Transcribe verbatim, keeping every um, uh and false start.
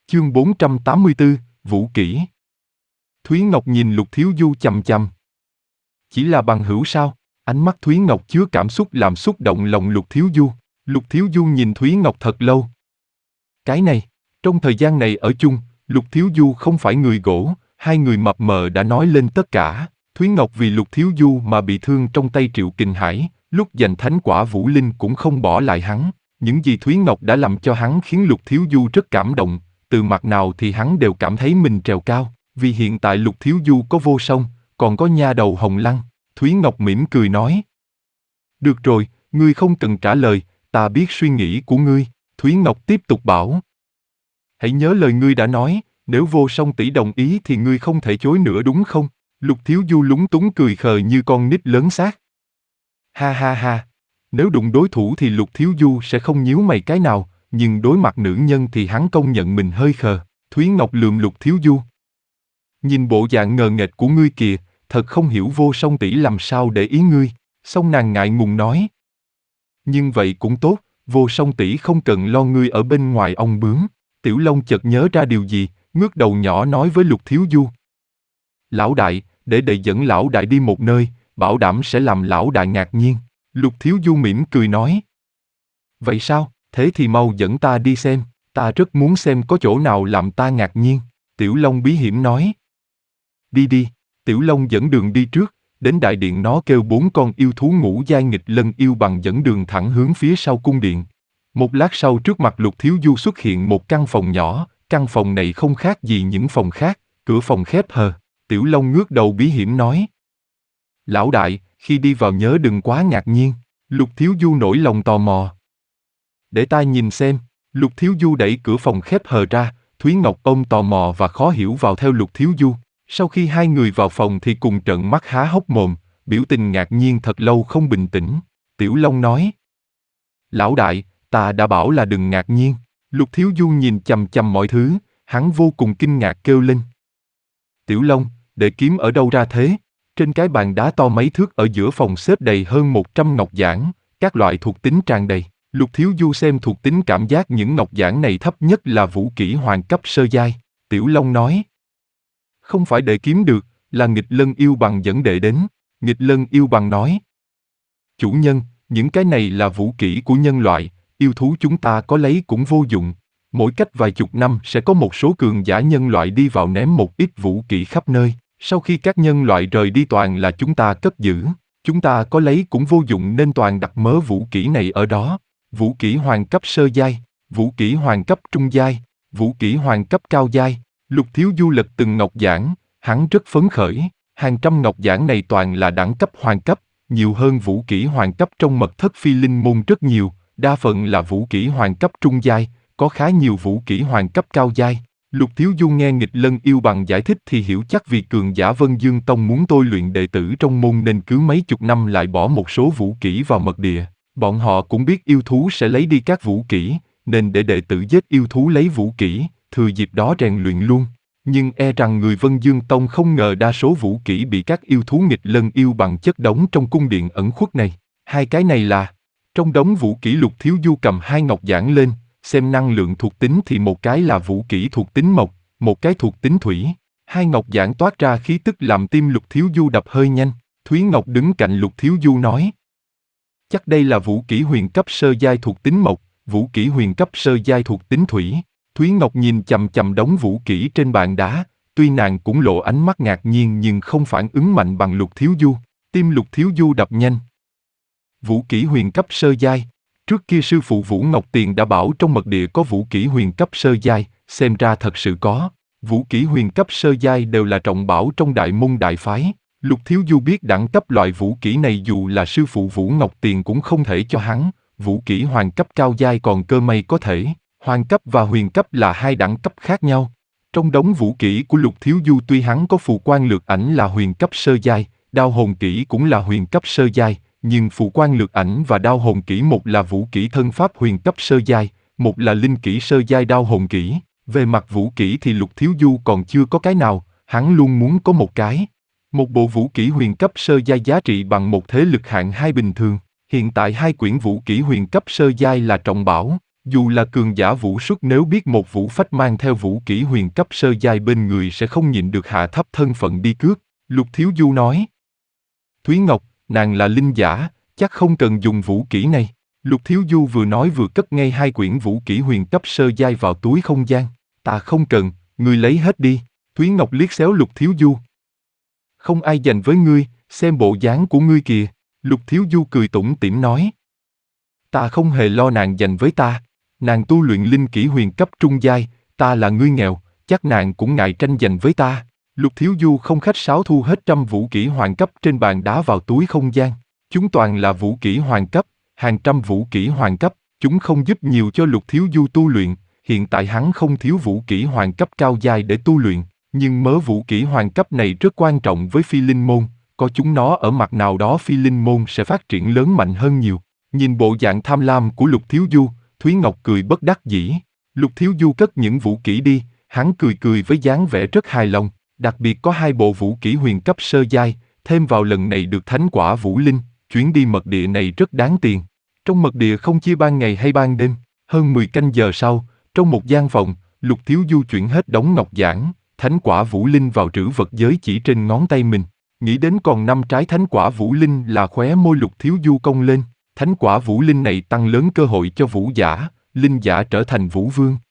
Chương bốn trăm tám mươi tư, Vũ Kỹ. Thúy Ngọc nhìn Lục Thiếu Du chằm chằm. Chỉ là bằng hữu sao? Ánh mắt Thúy Ngọc chứa cảm xúc làm xúc động lòng Lục Thiếu Du. Lục Thiếu Du nhìn Thúy Ngọc thật lâu. Cái này, trong thời gian này ở chung, Lục Thiếu Du không phải người gỗ, hai người mập mờ đã nói lên tất cả. Thúy Ngọc vì Lục Thiếu Du mà bị thương trong tay Triệu Kình Hải, lúc giành thánh quả Vũ Linh cũng không bỏ lại hắn. Những gì Thúy Ngọc đã làm cho hắn khiến Lục Thiếu Du rất cảm động, từ mặt nào thì hắn đều cảm thấy mình trèo cao, vì hiện tại Lục Thiếu Du có Vô Song, còn có nha đầu Hồng Lăng. Thúy Ngọc mỉm cười nói. Được rồi, ngươi không cần trả lời, ta biết suy nghĩ của ngươi. Thúy Ngọc tiếp tục bảo. Hãy nhớ lời ngươi đã nói, nếu Vô Song tỷ đồng ý thì ngươi không thể chối nữa đúng không? Lục Thiếu Du lúng túng cười khờ như con nít lớn xác. Ha ha ha, nếu đụng đối thủ thì Lục Thiếu Du sẽ không nhíu mày cái nào, nhưng đối mặt nữ nhân thì hắn công nhận mình hơi khờ. Thúy Ngọc lườm Lục Thiếu Du. Nhìn bộ dạng ngờ nghệch của ngươi kìa, thật không hiểu Vô Song tỷ làm sao để ý ngươi. Xong nàng ngại ngùng nói. Nhưng vậy cũng tốt, Vô Song tỷ không cần lo ngươi ở bên ngoài ong bướm. Tiểu Long chợt nhớ ra điều gì, ngước đầu nhỏ nói với Lục Thiếu Du. Lão đại, để đệ dẫn lão đại đi một nơi, bảo đảm sẽ làm lão đại ngạc nhiên. Lục Thiếu Du mỉm cười nói. Vậy sao, thế thì mau dẫn ta đi xem, ta rất muốn xem có chỗ nào làm ta ngạc nhiên. Tiểu Long bí hiểm nói. Đi đi, Tiểu Long dẫn đường đi trước, đến đại điện nó kêu bốn con yêu thú ngũ giai nghịch lân yêu bằng dẫn đường thẳng hướng phía sau cung điện. Một lát sau trước mặt Lục Thiếu Du xuất hiện một căn phòng nhỏ, căn phòng này không khác gì những phòng khác, cửa phòng khép hờ. Tiểu Long ngước đầu bí hiểm nói. Lão đại, khi đi vào nhớ đừng quá ngạc nhiên. Lục Thiếu Du nổi lòng tò mò. Để ta nhìn xem. Lục Thiếu Du đẩy cửa phòng khép hờ ra, Thúy Ngọc ôm tò mò và khó hiểu vào theo Lục Thiếu Du. Sau khi hai người vào phòng thì cùng trợn mắt há hốc mồm, biểu tình ngạc nhiên thật lâu không bình tĩnh. Tiểu Long nói. Lão đại, ta đã bảo là đừng ngạc nhiên. Lục Thiếu Du nhìn chằm chằm mọi thứ, hắn vô cùng kinh ngạc kêu lên. Tiểu Long, để kiếm ở đâu ra thế? Trên cái bàn đá to mấy thước ở giữa phòng xếp đầy hơn một trăm ngọc giản, các loại thuộc tính tràn đầy. Lục Thiếu Du xem thuộc tính cảm giác những ngọc giản này thấp nhất là vũ kỹ hoàng cấp sơ giai. Tiểu Long nói. Không phải đệ kiếm được, là nghịch lân yêu bằng dẫn đệ đến. Nghịch lân yêu bằng nói. Chủ nhân, những cái này là vũ kỹ của nhân loại, yêu thú chúng ta có lấy cũng vô dụng. Mỗi cách vài chục năm sẽ có một số cường giả nhân loại đi vào ném một ít vũ kỹ khắp nơi. Sau khi các nhân loại rời đi toàn là chúng ta cất giữ. Chúng ta có lấy cũng vô dụng nên toàn đặt mớ vũ kỹ này ở đó. Vũ kỹ hoàng cấp sơ giai, vũ kỹ hoàng cấp trung giai, vũ kỹ hoàng cấp cao giai. Lục Thiếu Du lật từng ngọc giản, hắn rất phấn khởi. Hàng trăm ngọc giản này toàn là đẳng cấp hoàng cấp, nhiều hơn vũ kỹ hoàng cấp trong mật thất phi linh môn rất nhiều. Đa phần là vũ kỹ hoàng cấp trung giai, có khá nhiều vũ kỹ hoàng cấp cao giai. Lục Thiếu Du nghe nghịch lân yêu bằng giải thích thì hiểu chắc vì cường giả Vân Dương Tông muốn tôi luyện đệ tử trong môn nên cứ mấy chục năm lại bỏ một số vũ kỹ vào mật địa. Bọn họ cũng biết yêu thú sẽ lấy đi các vũ kỹ, nên để đệ tử giết yêu thú lấy vũ kỹ, thừa dịp đó rèn luyện luôn. Nhưng e rằng người Vân Dương Tông không ngờ đa số vũ kỹ bị các yêu thú nghịch lân yêu bằng chất đống trong cung điện ẩn khuất này. Hai cái này là... Trong đống vũ kỹ Lục Thiếu Du cầm hai ngọc giản lên, xem năng lượng thuộc tính thì một cái là vũ kỹ thuộc tính mộc, một cái thuộc tính thủy. Hai ngọc giản toát ra khí tức làm tim Lục Thiếu Du đập hơi nhanh. Thúy Ngọc đứng cạnh Lục Thiếu Du nói. Chắc đây là vũ kỹ huyền cấp sơ giai thuộc tính mộc, vũ kỹ huyền cấp sơ giai thuộc tính thủy. Thúy Ngọc nhìn chằm chằm đống vũ kỹ trên bàn đá, tuy nàng cũng lộ ánh mắt ngạc nhiên nhưng không phản ứng mạnh bằng Lục Thiếu Du. Tim Lục Thiếu Du đập nhanh. Vũ kỹ huyền cấp sơ giai. Trước kia sư phụ Vũ Ngọc Tiền đã bảo trong mật địa có vũ kỹ huyền cấp sơ giai, xem ra thật sự có. Vũ kỹ huyền cấp sơ giai đều là trọng bảo trong đại môn đại phái. Lục Thiếu Du biết đẳng cấp loại vũ kỹ này dù là sư phụ Vũ Ngọc Tiền cũng không thể cho hắn. Vũ kỹ hoàng cấp cao giai còn cơ may có thể. Hoàng cấp và huyền cấp là hai đẳng cấp khác nhau. Trong đống vũ kỹ của Lục Thiếu Du tuy hắn có phù quan lược ảnh là huyền cấp sơ giai, đao hồn kỹ cũng là huyền cấp sơ giai. Nhưng phù quan lược ảnh và đao hồn kỹ một là vũ kỹ thân pháp huyền cấp sơ giai, một là linh kỹ sơ giai đao hồn kỹ. Về mặt vũ kỹ thì Lục Thiếu Du còn chưa có cái nào, hắn luôn muốn có một cái. Một bộ vũ kỹ huyền cấp sơ giai giá trị bằng một thế lực hạng hai bình thường. Hiện tại hai quyển vũ kỹ huyền cấp sơ giai là trọng bảo. Dù là cường giả vũ xuất nếu biết một vũ phách mang theo vũ kỹ huyền cấp sơ giai bên người sẽ không nhịn được hạ thấp thân phận đi cướp, Lục Thiếu Du nói. Thúy Ngọc, nàng là linh giả, chắc không cần dùng vũ kỹ này. Lục Thiếu Du vừa nói vừa cất ngay hai quyển vũ kỹ huyền cấp sơ giai vào túi không gian. Ta không cần, ngươi lấy hết đi. Thúy Ngọc liếc xéo Lục Thiếu Du. Không ai dành với ngươi, xem bộ dáng của ngươi kìa. Lục Thiếu Du cười tủm tỉm nói. Ta không hề lo nàng dành với ta. Nàng tu luyện linh kỹ huyền cấp trung giai, ta là ngươi nghèo, chắc nàng cũng ngại tranh giành với ta. Lục Thiếu Du không khách sáo thu hết trăm vũ kỹ hoàng cấp trên bàn đá vào túi không gian. Chúng toàn là vũ kỹ hoàng cấp, hàng trăm vũ kỹ hoàng cấp, chúng không giúp nhiều cho Lục Thiếu Du tu luyện, hiện tại hắn không thiếu vũ kỹ hoàng cấp cao giai để tu luyện, nhưng mớ vũ kỹ hoàng cấp này rất quan trọng với phi linh môn, có chúng nó ở mặt nào đó phi linh môn sẽ phát triển lớn mạnh hơn nhiều. Nhìn bộ dạng tham lam của Lục Thiếu Du, Thúy Ngọc cười bất đắc dĩ. Lục Thiếu Du cất những vũ kỹ đi, hắn cười cười với dáng vẻ rất hài lòng, đặc biệt có hai bộ vũ kỹ huyền cấp sơ giai, thêm vào lần này được thánh quả vũ linh, chuyến đi mật địa này rất đáng tiền. Trong mật địa không chia ban ngày hay ban đêm, hơn mười canh giờ sau, trong một gian phòng, Lục Thiếu Du chuyển hết đống ngọc giản, thánh quả vũ linh vào trữ vật giới chỉ trên ngón tay mình. Nghĩ đến còn năm trái thánh quả vũ linh là khóe môi Lục Thiếu Du cong lên. Thánh quả vũ linh này tăng lớn cơ hội cho vũ giả, linh giả trở thành vũ vương.